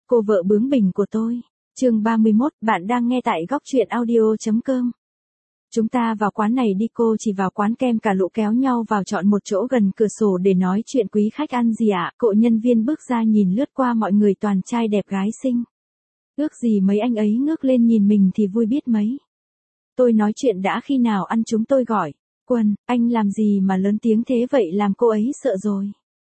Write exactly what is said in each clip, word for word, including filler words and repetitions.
cô vợ bướng bỉnh của tôi. Chương ba mươi mốt, bạn đang nghe tại góc truyện audio chấm com. Chúng ta vào quán này đi, cô chỉ vào quán kem, cả lũ kéo nhau vào chọn một chỗ gần cửa sổ để nói chuyện. Quý khách ăn gì ạ? Cậu nhân viên bước ra nhìn lướt qua mọi người, toàn trai đẹp gái xinh. Ước gì mấy anh ấy ngước lên nhìn mình thì vui biết mấy. Tôi nói chuyện đã, khi nào ăn chúng tôi gọi. Quân, anh làm gì mà lớn tiếng thế vậy, làm cô ấy sợ rồi.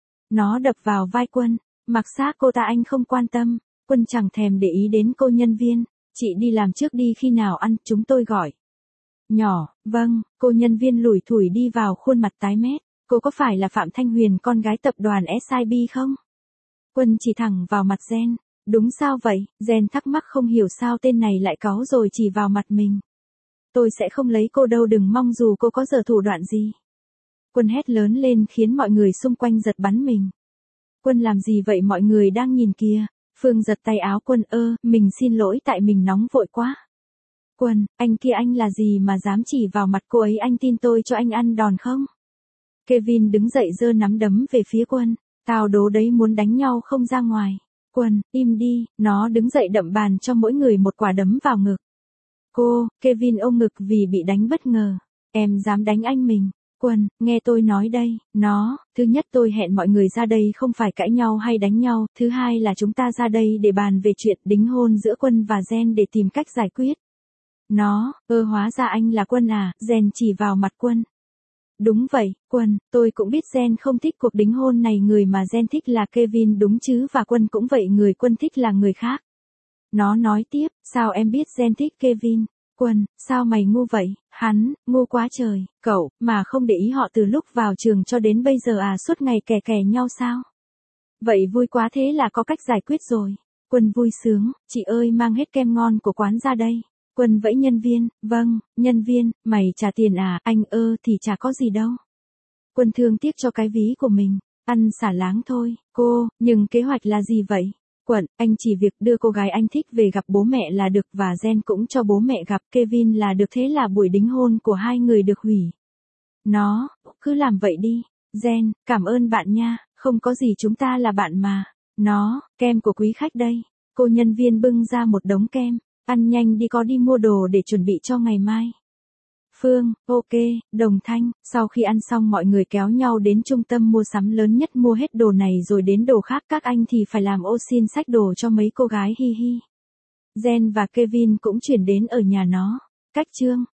Nó đập vào vai Quân, mặc xác cô ta anh không quan tâm. Quân chẳng thèm để ý đến cô nhân viên. Chị đi làm trước đi, khi nào ăn chúng tôi gọi. Nhỏ, vâng, cô nhân viên lủi thủi đi vào, khuôn mặt tái mét. Cô có phải là Phạm Thanh Huyền, con gái tập đoàn ét i bê không? Quân chỉ thẳng vào mặt Gen. Đúng sao vậy? Gen thắc mắc không hiểu sao tên này lại cáu rồi chỉ vào mặt mình. Tôi sẽ không lấy cô đâu, đừng mong dù cô có giờ thủ đoạn gì. Quân hét lớn lên khiến mọi người xung quanh giật bắn mình. Quân làm gì vậy, mọi người đang nhìn kìa. Phương giật tay áo Quân, ơ, mình xin lỗi, tại mình nóng vội quá. Quân, anh kia anh là gì mà dám chỉ vào mặt cô ấy, anh tin tôi cho anh ăn đòn không? Kevin đứng dậy giơ nắm đấm về phía Quân. Tao đố đấy, muốn đánh nhau không ra ngoài. Quân, im đi, nó đứng dậy đậm bàn cho mỗi người một quả đấm vào ngực. Cô, Kevin ôm ngực vì bị đánh bất ngờ. Em dám đánh anh mình. Quân, nghe tôi nói đây, nó, thứ nhất tôi hẹn mọi người ra đây không phải cãi nhau hay đánh nhau, thứ hai là chúng ta ra đây để bàn về chuyện đính hôn giữa Quân và Gen để tìm cách giải quyết. Nó, ơ hóa ra anh là Quân à, Gen chỉ vào mặt Quân. Đúng vậy, Quân, tôi cũng biết Gen không thích cuộc đính hôn này, người mà Gen thích là Kevin đúng chứ, và Quân cũng vậy, người Quân thích là người khác. Nó nói tiếp, sao em biết Gen thích Kevin? Quân, sao mày ngu vậy? Hắn, ngu quá trời, cậu, mà không để ý họ từ lúc vào trường cho đến bây giờ à, suốt ngày kè kè nhau sao? Vậy vui quá, thế là có cách giải quyết rồi. Quân vui sướng, chị ơi mang hết kem ngon của quán ra đây. Quân vẫy nhân viên, vâng, nhân viên, mày trả tiền à, anh ơ thì chả có gì đâu. Quân thương tiếc cho cái ví của mình, ăn xả láng thôi, cô, nhưng kế hoạch là gì vậy? Quận, anh chỉ việc đưa cô gái anh thích về gặp bố mẹ là được, và Gen cũng cho bố mẹ gặp Kevin là được, thế là buổi đính hôn của hai người được hủy. Nó, cứ làm vậy đi. Gen, cảm ơn bạn nha, không có gì, chúng ta là bạn mà. Nó, kem của quý khách đây. Cô nhân viên bưng ra một đống kem. Ăn nhanh đi, có đi mua đồ để chuẩn bị cho ngày mai. Phương, ok, Đồng Thanh, sau khi ăn xong mọi người kéo nhau đến trung tâm mua sắm lớn nhất, mua hết đồ này rồi đến đồ khác, các anh thì phải làm ô xin xách đồ cho mấy cô gái, hi hi. Gen và Kevin cũng chuyển đến ở nhà nó. Cách chương.